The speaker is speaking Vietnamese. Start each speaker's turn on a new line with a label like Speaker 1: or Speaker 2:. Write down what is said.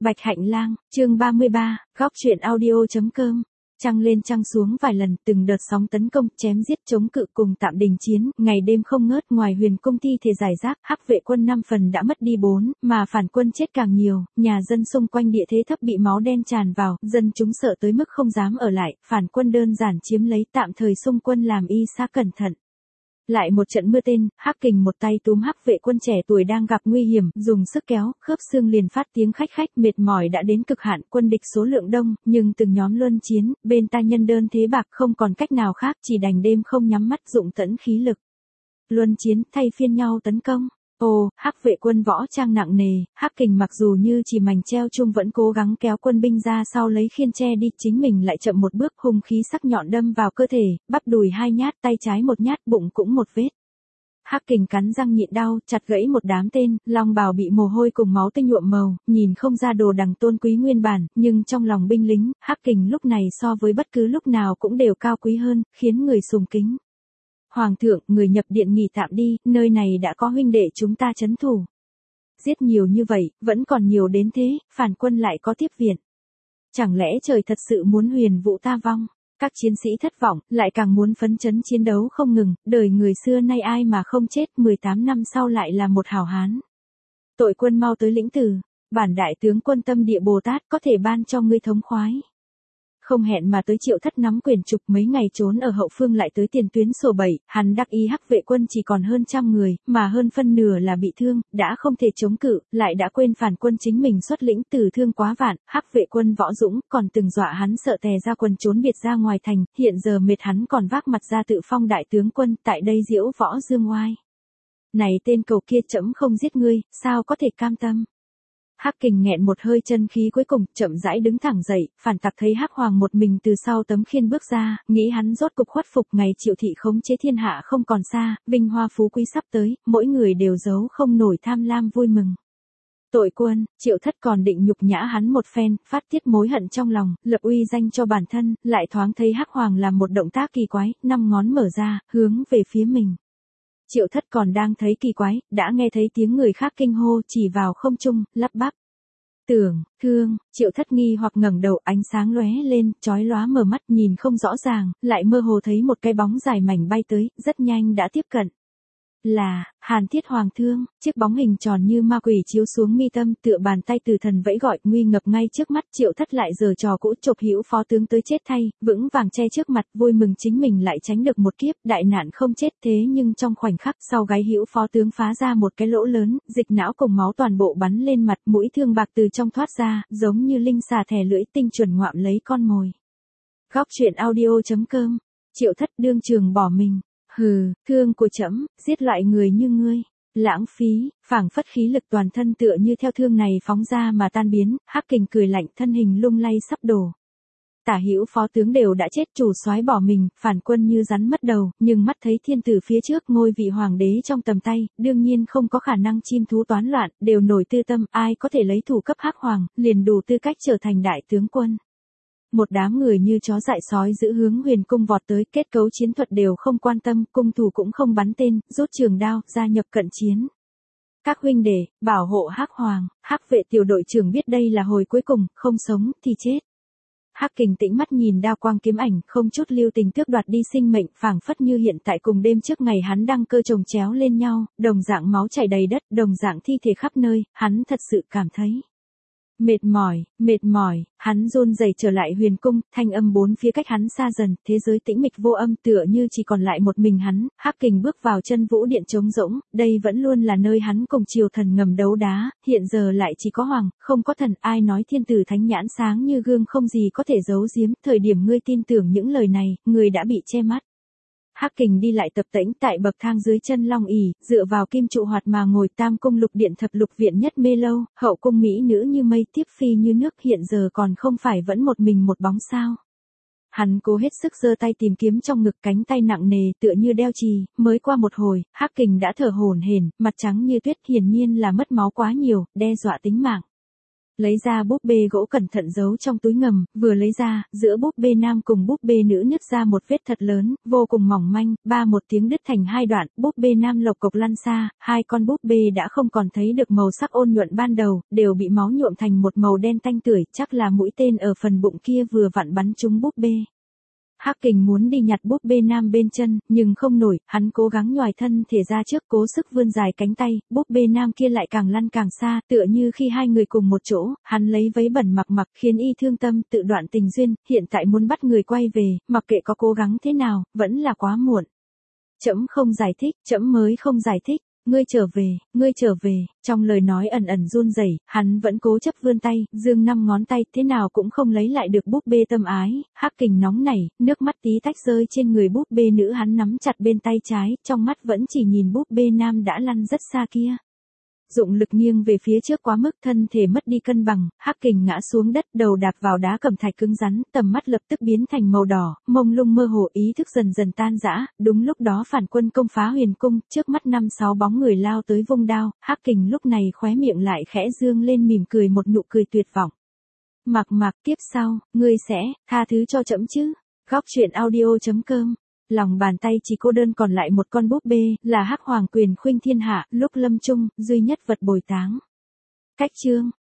Speaker 1: Bạch Hạnh Lang, chương 33, góc truyện audio.com. Trăng lên trăng xuống vài lần, từng đợt sóng tấn công, chém giết chống cự cùng tạm đình chiến, ngày đêm không ngớt. Ngoài Huyền Cung thi thể giải rác, Hắc vệ quân 5 phần đã mất đi 4, mà phản quân chết càng nhiều, nhà dân xung quanh địa thế thấp bị máu đen tràn vào, dân chúng sợ tới mức không dám ở lại, phản quân đơn giản chiếm lấy, tạm thời xung quân làm y xa cẩn thận. Lại một trận mưa tên, Hắc Kình một tay túm Hắc vệ quân trẻ tuổi đang gặp nguy hiểm, dùng sức kéo, khớp xương liền phát tiếng khách khách, mệt mỏi đã đến cực hạn, quân địch số lượng đông, nhưng từng nhóm luân chiến, bên ta nhân đơn thế bạc, không còn cách nào khác, chỉ đành đêm không nhắm mắt dụng tẫn khí lực. Luân chiến, thay phiên nhau tấn công. Hắc vệ quân võ trang nặng nề, Hắc Kình mặc dù như chỉ mảnh treo chung vẫn cố gắng kéo quân binh ra sau lấy khiên che đi, chính mình lại chậm một bước, hung khí sắc nhọn đâm vào cơ thể, bắp đùi 2 nhát, tay trái 1 nhát, bụng cũng 1 vết. Hắc Kình cắn răng nhịn đau, chặt gãy một đám tên, long bào bị mồ hôi cùng máu tươi nhuộm màu, nhìn không ra đồ đằng tôn quý nguyên bản, nhưng trong lòng binh lính, Hắc Kình lúc này so với bất cứ lúc nào cũng đều cao quý hơn, khiến người sùng kính. Hoàng thượng, người nhập điện nghỉ tạm đi, nơi này đã có huynh đệ chúng ta trấn thủ. Giết nhiều như vậy, vẫn còn nhiều đến thế, phản quân lại có tiếp viện. Chẳng lẽ trời thật sự muốn huyền vũ ta vong? Các chiến sĩ thất vọng, lại càng muốn phấn chấn chiến đấu không ngừng, đời người xưa nay ai mà không chết, 18 năm sau lại là một hảo hán. Tội quân mau tới lĩnh từ, bản đại tướng quân tâm địa Bồ Tát có thể ban cho ngươi thống khoái. Không hẹn mà tới Triệu Thất nắm quyền trục, mấy ngày trốn ở hậu phương lại tới tiền tuyến sổ 7, hắn đắc ý Hắc vệ quân chỉ còn hơn 100 người, mà hơn phân nửa là bị thương, đã không thể chống cự, lại đã quên phản quân chính mình xuất lĩnh, tử thương quá vạn, Hắc vệ quân võ dũng, còn từng dọa hắn sợ tè ra quần trốn biệt ra ngoài thành, hiện giờ mệt hắn còn vác mặt ra tự phong đại tướng quân, tại đây diễu võ dương oai. Này tên cầu kia, trẫm không giết ngươi, sao có thể cam tâm? Hắc Kình nghẹn một hơi chân khí cuối cùng, chậm rãi đứng thẳng dậy, phản tặc thấy Hắc Hoàng một mình từ sau tấm khiên bước ra, nghĩ hắn rốt cục khuất phục, ngày Triệu thị khống chế thiên hạ không còn xa, vinh hoa phú quý sắp tới, mỗi người đều giấu không nổi tham lam vui mừng. Tội quân, Triệu Thất còn định nhục nhã hắn một phen, phát tiết mối hận trong lòng, lập uy danh cho bản thân, lại thoáng thấy Hắc Hoàng làm một động tác kỳ quái, 5 ngón mở ra, hướng về phía mình. Triệu Thất còn đang thấy kỳ quái, đã nghe thấy tiếng người khác kinh hô, chỉ vào không trung, lắp bắp. Tưởng, thương, Triệu Thất nghi hoặc ngẩng đầu, ánh sáng lóe lên, chói lóa mở mắt, nhìn không rõ ràng, lại mơ hồ thấy một cái bóng dài mảnh bay tới, rất nhanh đã tiếp cận. Là Hàn Thiết Hoàng thương, chiếc bóng hình tròn như ma quỷ chiếu xuống mi tâm, tựa bàn tay từ thần vẫy gọi, nguy ngập ngay trước mắt. Triệu Thất lại giở trò cũ, chộp hữu phó tướng tới chết thay, vững vàng che trước mặt, vui mừng chính mình lại tránh được một kiếp, đại nạn không chết. Thế nhưng trong khoảnh khắc, sau gáy hữu phó tướng phá ra một cái lỗ lớn, dịch não cùng máu toàn bộ bắn lên mặt, mũi thương bạc từ trong thoát ra, giống như linh xà thè lưỡi, tinh chuẩn ngoạm lấy con mồi. Góc truyện audio.com. Triệu Thất đương trường bỏ mình. Hừ, thương của trẫm, giết loại người như ngươi, lãng phí, phảng phất khí lực toàn thân tựa như theo thương này phóng ra mà tan biến. Hắc Kình cười lạnh, thân hình lung lay sắp đổ. Tả hữu phó tướng đều đã chết, chủ soái bỏ mình, phản quân như rắn mất đầu, nhưng mắt thấy thiên tử phía trước, ngôi vị hoàng đế trong tầm tay, đương nhiên không có khả năng chim thú toán loạn, đều nổi tư tâm, ai có thể lấy thủ cấp Hắc Hoàng, liền đủ tư cách trở thành đại tướng quân. Một đám người như chó dại sói giữ hướng Huyền Cung vọt tới, kết cấu chiến thuật đều không quan tâm, cung thủ cũng không bắn tên, rút trường đao, gia nhập cận chiến. Các huynh đệ, bảo hộ Hắc Hoàng. Hắc vệ tiểu đội trưởng biết đây là hồi cuối cùng, không sống thì chết. Hắc Kình tĩnh mắt nhìn đao quang kiếm ảnh, không chút lưu tình tước đoạt đi sinh mệnh, phảng phất như hiện tại cùng đêm trước ngày hắn đăng cơ chồng chéo lên nhau, đồng dạng máu chảy đầy đất, đồng dạng thi thể khắp nơi, hắn thật sự cảm thấy mệt mỏi, hắn run rẩy trở lại Huyền Cung, thanh âm bốn phía cách hắn xa dần, thế giới tĩnh mịch vô âm, tựa như chỉ còn lại một mình hắn. Hắc Kình bước vào chân vũ điện trống rỗng, đây vẫn luôn là nơi hắn cùng triều thần ngầm đấu đá, hiện giờ lại chỉ có hoàng, không có thần, ai nói thiên tử thánh nhãn sáng như gương không gì có thể giấu giếm, thời điểm ngươi tin tưởng những lời này, ngươi đã bị che mắt. Hắc Kình đi lại tập tễnh tại bậc thang dưới chân long ỷ, dựa vào kim trụ hoạt mà ngồi. Tam cung lục điện thập lục viện nhất mê lâu, hậu cung mỹ nữ như mây, tiếp phi như nước, hiện giờ còn không phải vẫn một mình một bóng sao? Hắn cố hết sức giơ tay tìm kiếm trong ngực, cánh tay nặng nề tựa như đeo chì, mới qua một hồi, Hắc Kình đã thở hổn hển, mặt trắng như tuyết, hiển nhiên là mất máu quá nhiều, đe dọa tính mạng. Lấy ra búp bê gỗ cẩn thận giấu trong túi ngầm, vừa lấy ra, giữa búp bê nam cùng búp bê nữ nứt ra một vết thật lớn, vô cùng mỏng manh, một tiếng đứt thành hai đoạn, búp bê nam lộc cộc lăn xa, hai con búp bê đã không còn thấy được màu sắc ôn nhuận ban đầu, đều bị máu nhuộm thành một màu đen tanh tưởi, chắc là mũi tên ở phần bụng kia vừa vặn bắn trúng búp bê. Hắc Kình muốn đi nhặt búp bê nam bên chân, nhưng không nổi, hắn cố gắng nhoài thân thể ra trước cố sức vươn dài cánh tay, búp bê nam kia lại càng lăn càng xa, tựa như khi hai người cùng một chỗ, hắn lấy váy bẩn mặc khiến y thương tâm tự đoạn tình duyên, hiện tại muốn bắt người quay về, mặc kệ có cố gắng thế nào, vẫn là quá muộn. Trẫm không giải thích, trẫm mới không giải thích. Ngươi trở về, trong lời nói ẩn ẩn run rẩy, hắn vẫn cố chấp vươn tay, giương 5 ngón tay, thế nào cũng không lấy lại được búp bê tâm ái, Hắc Kình nóng nảy, nước mắt tí tách rơi trên người búp bê nữ, hắn nắm chặt bên tay trái, trong mắt vẫn chỉ nhìn búp bê nam đã lăn rất xa kia. Dụng lực nghiêng về phía trước quá mức, thân thể mất đi cân bằng, Hắc Kình ngã xuống đất, đầu đạp vào đá cẩm thạch cứng rắn, tầm mắt lập tức biến thành màu đỏ, mông lung mơ hồ, ý thức dần dần tan rã. Đúng lúc đó phản quân công phá huyền cung, trước mắt 5-6 bóng người lao tới vung đao, Hắc Kình lúc này khóe miệng lại khẽ dương lên mỉm cười, một nụ cười tuyệt vọng. Mạc, tiếp sau, ngươi sẽ tha thứ cho trẫm chứ? Góc truyện audio.com. Lòng bàn tay chỉ cô đơn còn lại một con búp bê, là Hắc Hoàng Quyền khuynh thiên hạ, lúc lâm chung, duy nhất vật bồi táng. Cách chương